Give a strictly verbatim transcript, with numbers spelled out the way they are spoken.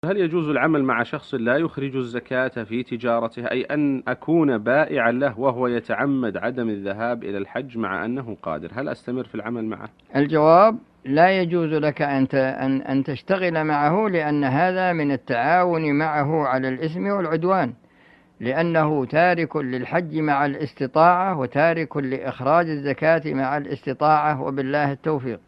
هل يجوز العمل مع شخص لا يخرج الزكاة في تجارته، أي أن أكون بائعا له وهو يتعمد عدم الذهاب إلى الحج مع أنه قادر، هل أستمر في العمل معه؟ الجواب: لا يجوز لك أن أن تشتغل معه، لأن هذا من التعاون معه على الإثم والعدوان، لأنه تارك للحج مع الاستطاعة وتارك لإخراج الزكاة مع الاستطاعة، وبالله التوفيق.